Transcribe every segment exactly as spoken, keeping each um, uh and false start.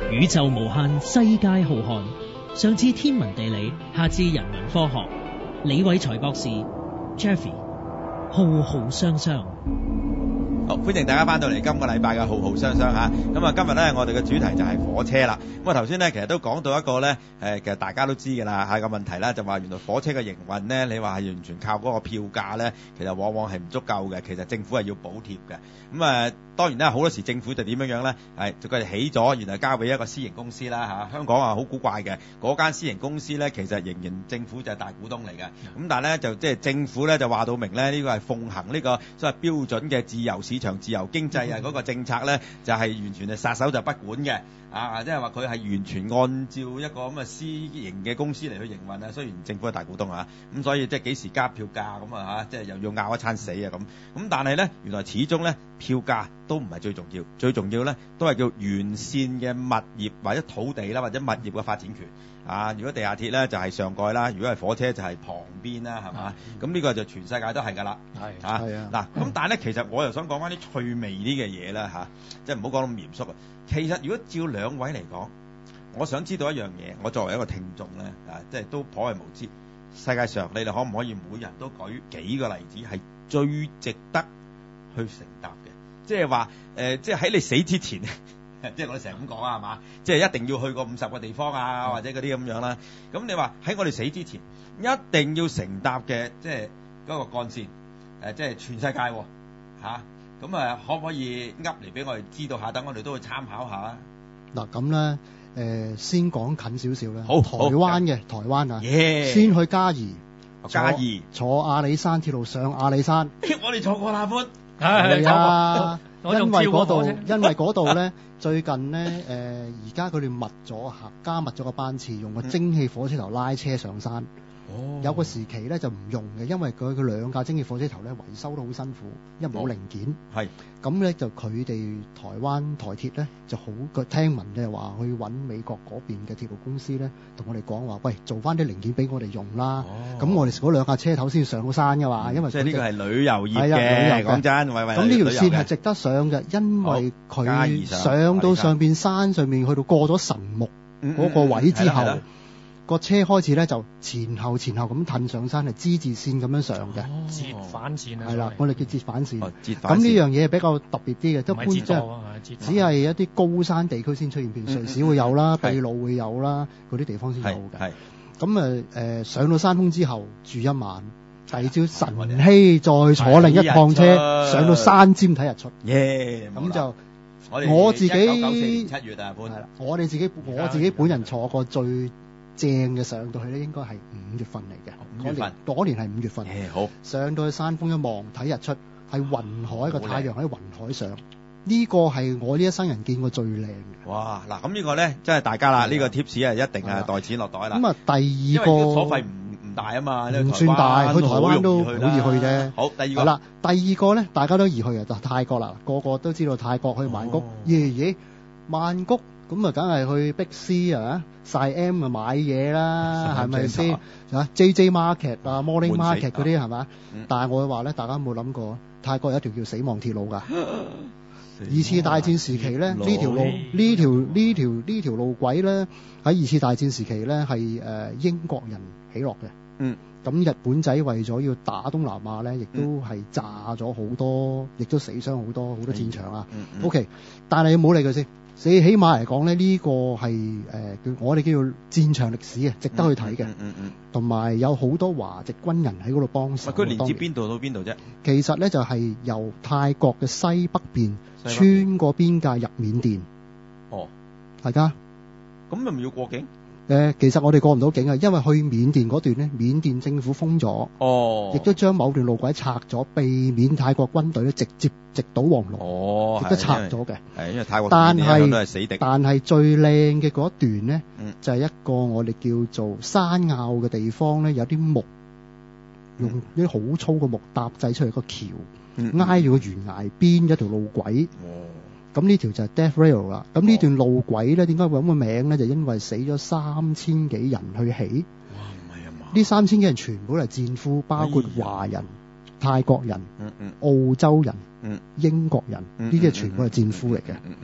宇宙無限，世界浩瀚，上至天文地理，下至人文科學。李偉才博士 Jeffy 浩浩雙雙。 好，歡迎大家翻到嚟今個禮拜嘅浩浩雙雙嚇。咁啊，今日咧我哋嘅主題就係火車啦。咁啊，頭先咧其實都講到一個咧誒，其實大家都知㗎啦嚇個問題啦，就話原來火車嘅營運咧，你話係完全靠嗰個票價咧，其實往往係唔足夠嘅。其實政府係要補貼嘅。咁啊，當然啦，好多時政府就點樣樣咧？係就佢哋起咗，然後交俾一個私營公司啦嚇。香港啊好古怪嘅，嗰間私營公司咧其實仍然政府就係大股東嚟嘅。咁但係咧就即係政府咧就話到明咧，呢個係奉行呢個所謂標準嘅自由市場、自由經濟啊嗰個政策咧，就係完全係撒手就不管嘅。啊，即係話佢係完全按照一個咁嘅私營嘅公司嚟去營運啊。雖然政府係大股東啊，咁所以即係幾時加票價咁啊嚇，即係又要拗一餐死啊咁。咁但係咧，原來始終咧票價都唔係最重要，最重要咧都係叫完善嘅物業或者土地啦，或者物業嘅發展權啊。如果地下鐵咧就係上蓋啦，如果係火車就係旁邊啦，係嘛？咁呢個就全世界都係㗎啦。係啊，嗱咁，但係咧其實我又想講翻啲趣味啲嘅嘢啦嚇，即係唔好講咁嚴肅啊。其實如果照兩位嚟講，我想知道一樣嘢，我作為一個聽眾咧啊，即係都頗為無知。世界上你哋可唔可以每人都舉幾個例子係最值得去乘搭嘅？即係話誒，即係喺你死之前，即係我哋成日咁講啊，係嘛？即係一定要去過五十個地方啊，或者嗰啲咁樣啦。咁你話喺我哋死之前，一定要乘搭嘅，即係嗰個幹線誒，即係全世界喎嚇。咁啊，可唔可以噏嚟俾我哋知道下？等我哋都去參考下。 嗱咁咧，誒先講近少少啦。 好， 台灣嘅台灣啊， yeah, 先去嘉義， 嘉義坐阿里山鐵路上阿里山。 我哋坐過啦，潘。 係啊，因為嗰度，因為嗰度咧，最近咧，誒而家佢哋密咗，加密咗個班次，用個蒸汽火車頭拉車上山。哦、有個時期咧就唔用嘅，因為佢佢兩架蒸汽火車頭咧維修都好辛苦，因為冇零件。係咁咧，就佢哋台灣台鐵咧就好個聽聞咧話去揾美國嗰邊嘅鐵路公司咧，同我哋講話，喂，做翻啲零件俾我哋用啦。咁、哦、我哋嗰兩架車頭先上到山㗎嘛、嗯，因為即係呢個係旅遊業嘅。講真，喂喂，咁呢條線係值得上嘅，因為佢上到上邊山上面去到過咗神木嗰個位之後。嗯嗯個車開始咧就前後前後咁褪上山，係之字線咁樣上嘅， 折返線啊， 係啦，我哋叫折返線。 哦、折返線咁呢樣嘢係比較特別啲嘅， 即係般即係只係一啲高山地區先出現，譬如瑞士會有啦，秘魯會有啦，嗰啲地方先有嘅。咁誒誒上到山峰之後住一晚，第二朝晨曦再坐另一趟車上到山尖睇日出。 耶！ 咁就我哋我自己一九九四年七月啊， 係啦，我哋自己我自己本人坐過最正嘅上到去咧，應該係五月份嚟嘅。 五月份嗰年係五月份。 誒好。上到去山峰一望睇日出，係雲海個太陽喺雲海上，呢個係我呢一生人見過最靚嘅。 哇！嗱，咁呢個咧真係大家啦，呢個 tips 係一定係袋錢落袋啦。 咁啊，第二個因為所費唔唔大啊嘛， 唔算大，去台灣都好易去啫。 好，第二個。 係啦，第二個咧，大家都易去啊，就泰國啦，個個都知道泰國去曼谷，爺爺曼谷。咁啊，梗係去碧斯啊，晒 M 啊買嘢啦，係咪先？啊 J J Market 啊 ，Morning Market 嗰啲係嘛？但係我話咧，大家有冇諗過泰國有一條叫死亡鐵路㗎？二次大戰時期咧，呢條路呢條呢條呢條路軌咧，喺二次大戰時期咧係誒英國人起落嘅。嗯。咁日本仔為咗要打東南亞咧，亦都係炸咗好多，亦都死傷好多好多戰場啊。嗯嗯、O.K. 但係你冇理佢先。所以起碼嚟講咧，呢、這個係誒叫我哋叫做戰場歷史嘅，值得去睇嘅。嗯嗯嗯。同、嗯、埋、嗯、有好多華籍軍人喺嗰度幫手。 佢連接邊度到邊度啫？ 其實咧就係、是、由泰國嘅西北邊穿過邊界入緬甸。哦，係㗎。 咁又唔要過境？ 誒、呃，其實我哋過唔到境啊，因為去緬甸嗰段咧，緬甸政府封咗，哦，亦都將某段路軌拆咗，避免泰國軍隊咧直接直搗黃龍，哦，亦都拆咗嘅。係因為泰國但係都係死敵。但係最靚嘅嗰一段咧、嗯，就係、是、一個我哋叫做山坳嘅地方咧，有啲木，用啲好粗嘅木搭製出嚟個橋，嗯、挨住個懸崖邊一條路軌。哦。咁呢條就係 Death Rail 啦。咁呢段路軌咧，點解會咁嘅名咧？就因為死咗三千幾人去起。哇，唔係啊嘛！呢三千幾人全部都係戰俘，包括華人、哎、泰國人、嗯嗯、澳洲人、嗯、英國人，呢啲係全部係戰俘嚟嘅。咁、嗯嗯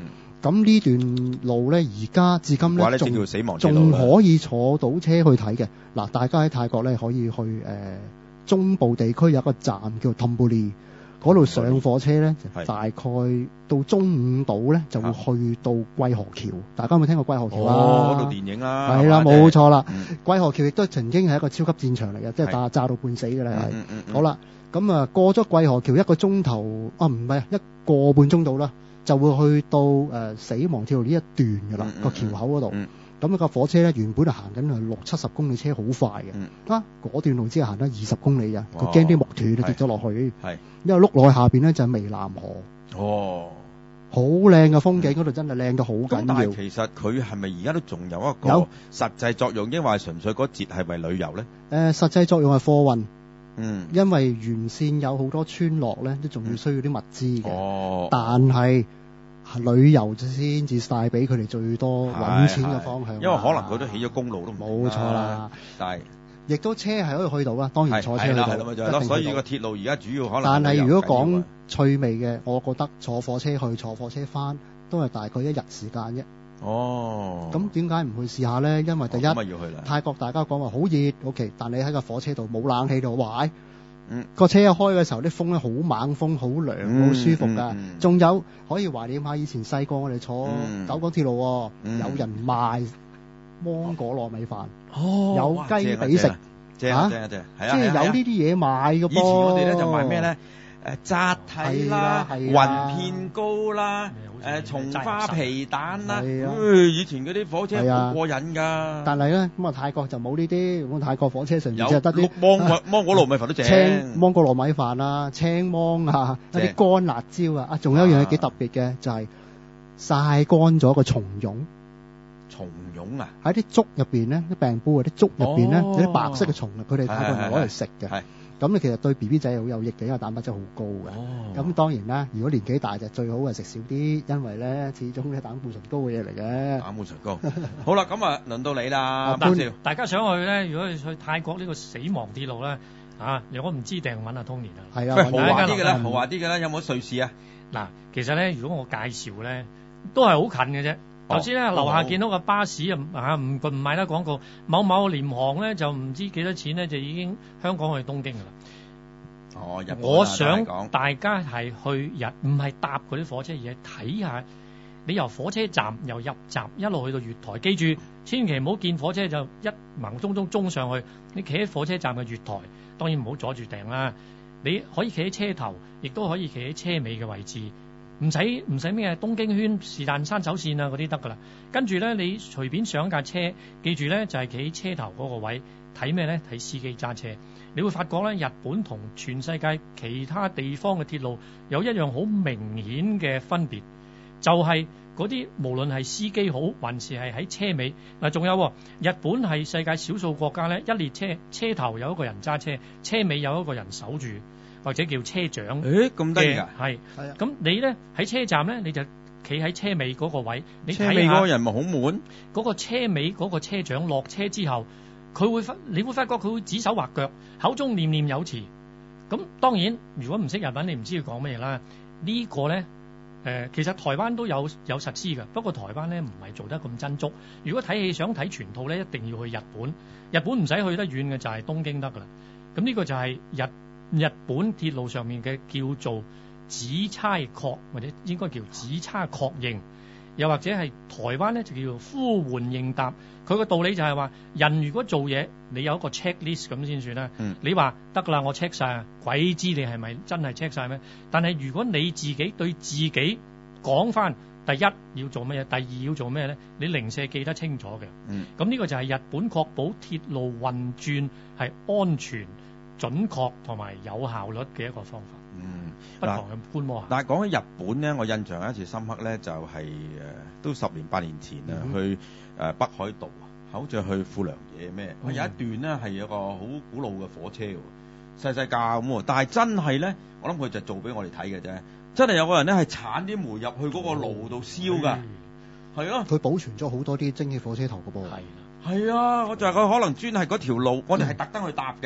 咁呢段路咧，而家至今咧仲叫死亡鐵路仲可以坐到車去睇嘅。嗱，大家喺泰國咧可以去誒、呃、中部地區有一個站叫 Thonburi，嗰度上火車咧，大概到中午到咧就會去到桂河橋。大家有冇聽過桂河橋啊？ 哦，嗰度電影啦， 係啦，冇錯啦。 嗯、 桂河橋亦都曾經係一個超級戰場嚟嘅，即係打炸到半死嘅咧。係、 嗯嗯嗯、 好啦，咁啊過咗桂河橋一個鐘頭啊，唔係一個半鐘到啦，就會去到誒、呃、死亡鐵路呢一段㗎啦，個、嗯嗯、橋口嗰度。嗯咁、那個火車咧原本係行緊係六七十公里車，好快嘅。嗯、啊，嗰段路只係行得二十公里咋，佢驚啲木斷啊跌咗落去。係，因為碌落去下邊咧就係湄南河。哦，好靚嘅風景，嗰、嗯、度真係靚到好緊要。 但係其實佢係咪而家都仲有一個有實際作用，抑或係純粹嗰節係為旅遊咧？誒、 呃，實際作用係貨運。 嗯， 因為沿線有好多村落咧，都仲要需要啲物資嘅。 哦， 但係。旅遊先至帶俾佢哋最多揾錢嘅方向， 因為可能佢都起咗公路都唔冇錯啦， 但係亦都車係可以去到啦，當然坐車去到， 係啦，所以個鐵路而家主要可能。 但係如果講趣味嘅，我覺得坐火車去、坐火車翻都係大概一日時間啫。 哦， 咁點解唔去試下咧？因為第一， 哦、要去泰國大家講話好熱 ，OK， 但你喺個火車度冇冷氣度，哇！ 嗯， 個車一開嘅時候，啲風咧好猛風，好涼，好、嗯、舒服噶。仲、嗯嗯、有可以懷念下以前細個我哋坐九廣鐵路、嗯，有人賣芒果糯米飯，哦，有雞髀食， 正啊正啊正啊，係啊， 即係有呢啲嘢賣嘅噃。以前我哋咧就賣咩咧？誒扎蹄啦，雲片糕啦，誒松花皮蛋啦，以前嗰啲火車好過癮㗎。 但係咧咁啊，泰國就冇呢啲，咁泰國火車上面只係得啲芒芒果糯米飯都正， 青芒果糯米飯啊，青芒啊，一啲乾辣椒啊，啊仲有一樣嘢幾特別嘅就係曬乾咗個松茸。 松茸啊！ 喺啲粥入邊咧，啲病煲啊，啲粥入邊咧有啲白色嘅松啊，佢哋泰國人攞嚟食嘅。咁你其實對 B B 仔係好有益嘅，因為蛋白質好高嘅。咁、哦、當然啦，如果年紀大就最好係食少啲，因為咧始終咧膽固醇高嘅嘢嚟嘅。 膽固醇高。好啦，咁啊輪到你啦，潘少。 大家想去咧，如果你去泰國呢個死亡鐵路咧，啊，我唔知定揾阿 Tony 啦。 係啊， 豪華啲嘅啦，豪華啲嘅啦，有冇瑞士啊？ 嗱，其實咧，如果我介紹咧，都係好近嘅啫。頭先咧，樓下見到個巴士啊，啊唔唔賣得廣告，某某廉航咧就唔知幾多錢咧，就已經香港去東京噶啦。 哦，日本我想大家係去日，唔係搭嗰啲火車，而係睇下你由火車站由入閘一路去到月台。記住，千祈唔好見火車就一盲中中衝上去。你企喺火車站嘅月台，當然唔好阻住訂啦。你可以企喺車頭，亦都可以企喺車尾嘅位置。唔使唔使咩東京圈是但山手線啊嗰啲得噶啦，跟住咧你隨便上架車，記住咧就係企喺車頭嗰個位睇咩咧？睇司機揸車，你會發覺咧日本同全世界其他地方嘅鐵路有一樣好明顯嘅分別，就係嗰啲無論係司機好還是係喺車尾嗱，仲有日本係世界少數國家咧，一列車車頭有一個人揸車，車尾有一個人守住。或者叫車長， 誒咁得意㗎， 係，咁你咧喺車站咧，你就企喺車尾嗰個位，你睇下車尾嗰個人咪好悶， 嗰個車尾嗰個車長落車之後，佢會發，你會發覺佢會指手畫腳，口中念念有詞。咁當然，如果唔識日文，你唔知佢講乜嘢啦。呢個咧，誒其實台灣都有有實施㗎，不過台灣咧唔係做得咁真足。如果睇戲想睇全套咧，一定要去日本。日本唔使去得遠嘅就係東京得㗎啦。咁呢個就係日。日本鐵路上面嘅叫做指差確，或者應該叫指差確認，又或者係台灣咧就叫做呼喚應答。佢個道理就係話，人如果做嘢，你有一個 checklist 咁先算啦。嗯、你話得啦，我 check 晒，鬼知你係咪真係 check 晒咩？但係如果你自己對自己講翻，第一要做咩嘢，第二要做咩咧？你零舍記得清楚嘅。嗯，咁呢個就係日本確保鐵路運轉係安全、準確同埋有效率嘅一個方法。嗯，不妨去觀摩下。 但係講起日本咧，我印象有一次深刻咧，就係、是、誒、呃、都十年八年前啊、嗯，去誒、呃、北海道啊，好似去富良野咩？嗯、有一段咧係有個好古老嘅火車喎，細細架咁喎。但係真係咧，我諗佢就做俾我哋睇嘅啫。真係有個人咧係鏟啲煤入去嗰個爐度燒㗎，係啊， 佢保存咗好多啲蒸汽火車頭嘅噃。係係啊，我就係佢可能專係嗰條路，我哋係特登去搭嘅。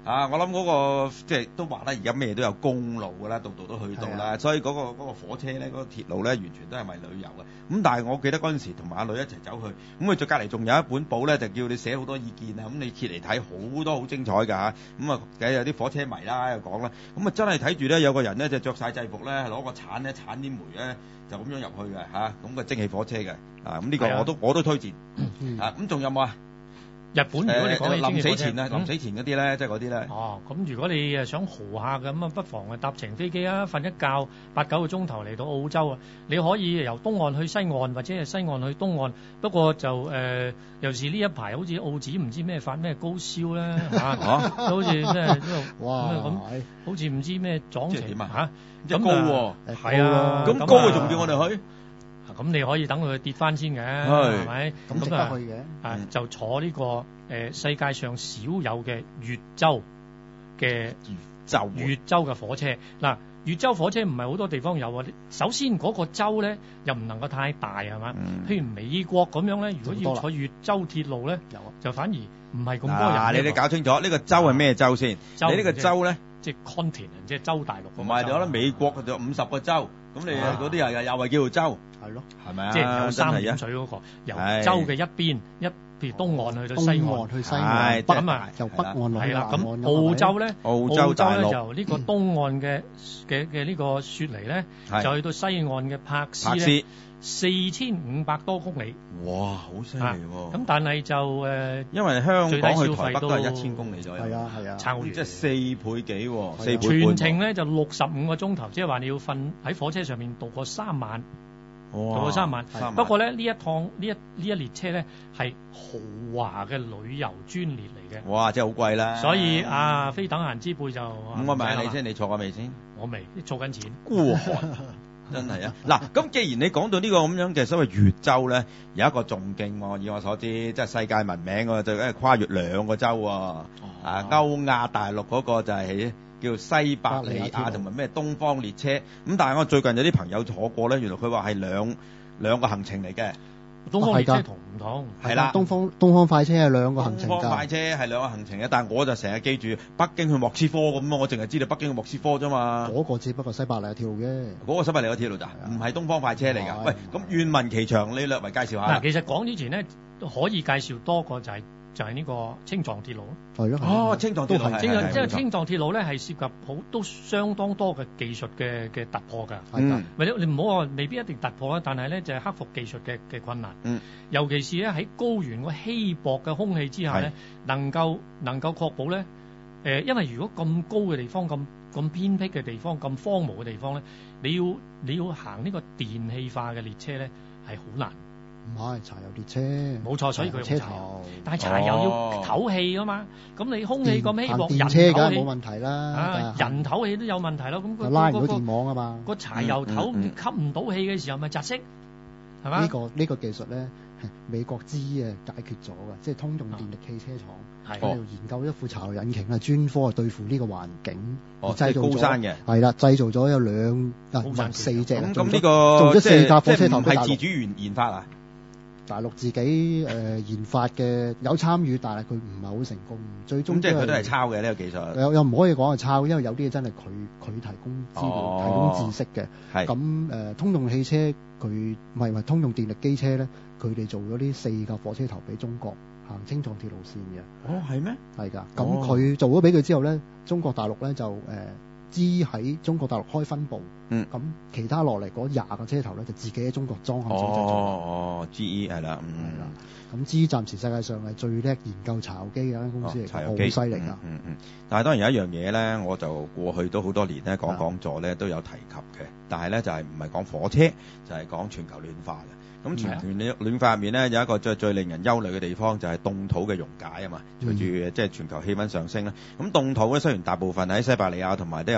啊，我諗嗰、那個即係都話啦，而家咩都有公路㗎啦，度度都去到啦，所以嗰、那個嗰、那個火車咧，嗰、那個鐵路咧，完全都係為旅遊嘅。咁但係我記得嗰陣時同埋阿女一齊走去，咁佢再隔離仲有一本簿咧，就叫你寫好多意見啊。咁你揭嚟睇好多好精彩㗎嚇。咁啊，梗係有啲火車迷啦又講啦。咁啊真係睇住咧，有個人咧就着晒制服咧，攞個鏟咧鏟啲煤咧，就咁樣入去嘅嚇。咁個蒸汽火車嘅啊，咁呢個我都我都推薦。啊，咁仲有冇啊？ 日本如果你講起臨死前啊， 嗯臨死前嗰啲咧，即係嗰啲咧。 哦，咁如果你誒想豪下嘅咁啊，不妨啊搭程飛機啊，瞓一覺八九個鐘頭嚟到澳洲啊。你可以由東岸去西岸，或者係西岸去東岸。不過就誒、呃，尤其是呢一排好似澳紙唔知咩發咩高燒咧嚇，好似咩哇咁，好似唔知咩撞情點啊嚇， 即係高喎， 係啊， 咁高啊仲叫我哋去？ 咁你可以等佢跌翻先嘅， 係咪？ 咁值得去嘅。 啊，就坐呢、這個誒、呃、世界上少有嘅越州嘅州越州嘅火車。嗱，越州火車唔係好多地方有啊。首先嗰個州咧又唔能夠太大係嘛、嗯？譬如美國咁樣咧，如果要坐越州鐵路咧，就反而唔係咁多人。 嗱，你哋搞清楚呢、這個州係咩州先？ 州你呢個州咧， 即係 continent，即係州大陸。 同埋你覺得美國就五十個州，咁你嗰啲又又係叫做州。 係咯， 係咪啊？ 即係有三點水嗰、那個，由州嘅一邊一，譬如東岸去到西岸， 東岸去西岸， 北咁啊， 由北岸落係啦。咁岸澳洲咧， 澳洲大陸就呢個東岸嘅嘅嘅呢個雪梨咧，就去到西岸嘅柏斯咧，四千五百多公里。 哇，好犀利喎！ 咁但係就誒、呃， 因為香港去台北都係一千公里左右， 係啊係啊， 差好遠， 即係四倍幾喎，四倍半。 全程咧就六十五個鐘頭，即係話你要瞓喺火車上面度過三晚。到咗三晚，不過咧呢一趟呢一呢一列車咧係豪華嘅旅遊專列嚟嘅。 哇！真係好貴啦。 所以啊，非等閒之輩就咁我問你先，你坐過未先？ 我未，儲緊錢。 孤寒真係啊！嗱，咁既然你講到呢個咁樣嘅所謂越州咧，有一個仲勁喎，以我所知，即係世界聞名喎，就係跨越兩個州喎。哦、啊，歐亞大陸嗰個就係叫西伯利亞同埋咩東方列車，咁但係我最近有啲朋友坐過咧，原來佢話係兩兩個行程嚟嘅。 東方列車同唔同？ 係啦，東方東方快車係兩個行程㗎。 東方快車係兩個行程嘅，但係我就成日記住北京去莫斯科咁，我淨係知道北京去莫斯科啫嘛。 嗰個只不過西伯利亞鐵路嘅。 嗰個西伯利亞鐵路咋？唔係東方快車嚟㗎。喂，咁願聞其詳，你略為介紹下。 嗱，其實講之前咧，可以介紹多個就係、是。就係、是、呢個青藏鐵路咯， 係咯， 哦，青藏鐵路係， 即係青藏鐵路咧係涉及好都相當多嘅技術嘅嘅突破㗎， 嗯， 或者你唔好話未必一定突破啦，但係咧就係、是、克服技術嘅嘅困難， 嗯， 尤其是咧喺高原個稀薄嘅空氣之下咧，能夠能夠確保咧，誒、呃，因為如果咁高嘅地方、咁咁偏僻嘅地方、咁荒蕪嘅地方咧，你要你要行呢個電氣化嘅列車咧係好難。 唔係柴油列車， 冇錯，所以佢用柴油，但係柴油要唞氣啊嘛。咁、哦、你空氣咁稀薄，人車梗係冇問題啦。 啊，人唞氣都有問題咯。咁、那個拉唔到電網啊嘛。 個柴油唞、嗯嗯、吸唔到氣嘅時候，咪窒息，係嘛？呢、 這個呢、這個技術咧，美國知啊解決咗嘅，即係通用電力汽車廠喺度研究一副柴油引擎啊，專科啊對付呢個環境， 哦、 製造咗高山嘅係啦，製造咗有兩啊四隻。 咁咁呢個做咗四架火車頭， 係自主研研發啊？ 大陸自己誒、呃、研發嘅有參與，但係佢唔係好成功。最終即係佢都係抄嘅呢、這個技術。 又又唔可以講係抄，因為有啲嘢真係佢佢提供資料、哦、提供知識嘅。 係咁誒、呃，通用汽車佢唔係唔係通用電力機車咧，佢哋做咗呢四架火車頭俾中國行青藏鐵路線嘅。 哦，係咩？ 係㗎。咁佢做咗俾佢之後咧，中國大陸咧就誒。呃知喺中國大陸開分部， 嗯， 咁其他落嚟嗰廿個車頭咧就自己喺中國裝下自己製造。 哦哦 ，G E 係啦，嗯， 係啦。咁 G E 暫時世界上係最叻研究柴油機嘅間公司嚟，好犀利㗎。 嗯嗯。但係當然有一樣嘢咧，我就過去都好多年咧講講座咧都有提及嘅，但係咧就係唔係講火車，就係、是、講全球暖化嘅。咁全球暖化入面咧有一個最最令人憂慮嘅地方就係凍土嘅溶解啊嘛，隨住即係全球氣溫上升啦。咁凍土咧雖然大部分喺西伯利亞同埋都有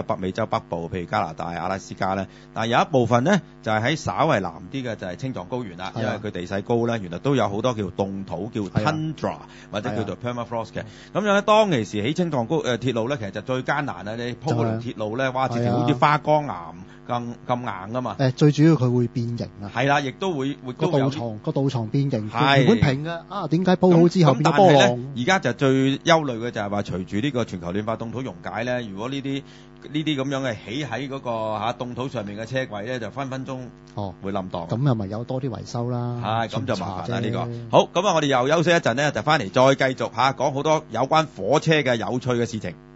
北美洲北部，譬如加拿大、阿拉斯加咧。但係有一部分咧就係、是、喺稍為南啲嘅就係青藏高原啦，因為佢地勢高咧，原來都有好多叫凍土叫 tundra 或者叫做 permafrost 嘅。咁樣咧，當其時起青藏高誒、呃、鐵路咧，其實就最艱難啊！你鋪嗰條鐵路咧，哇，直情好似花崗岩咁咁硬啊嘛。 誒，最主要佢會變形啊。 係啦，亦都會會個道床個道床變形， 係原本平嘅啊，點解鋪好之後變咗波浪？ 而家就最憂慮嘅就係話，隨住呢個全球暖化凍土溶解咧，如果呢啲呢啲咁樣嘅起喺嗰、嗰個嚇凍土上面嘅車軌咧，就分分鐘哦會冧檔。 咁又咪有多啲維修啦？ 係咁就麻煩啦呢、呢個。好，咁啊，我哋又休息一陣咧，就翻嚟再繼續嚇講好多有關火車嘅有趣嘅事情。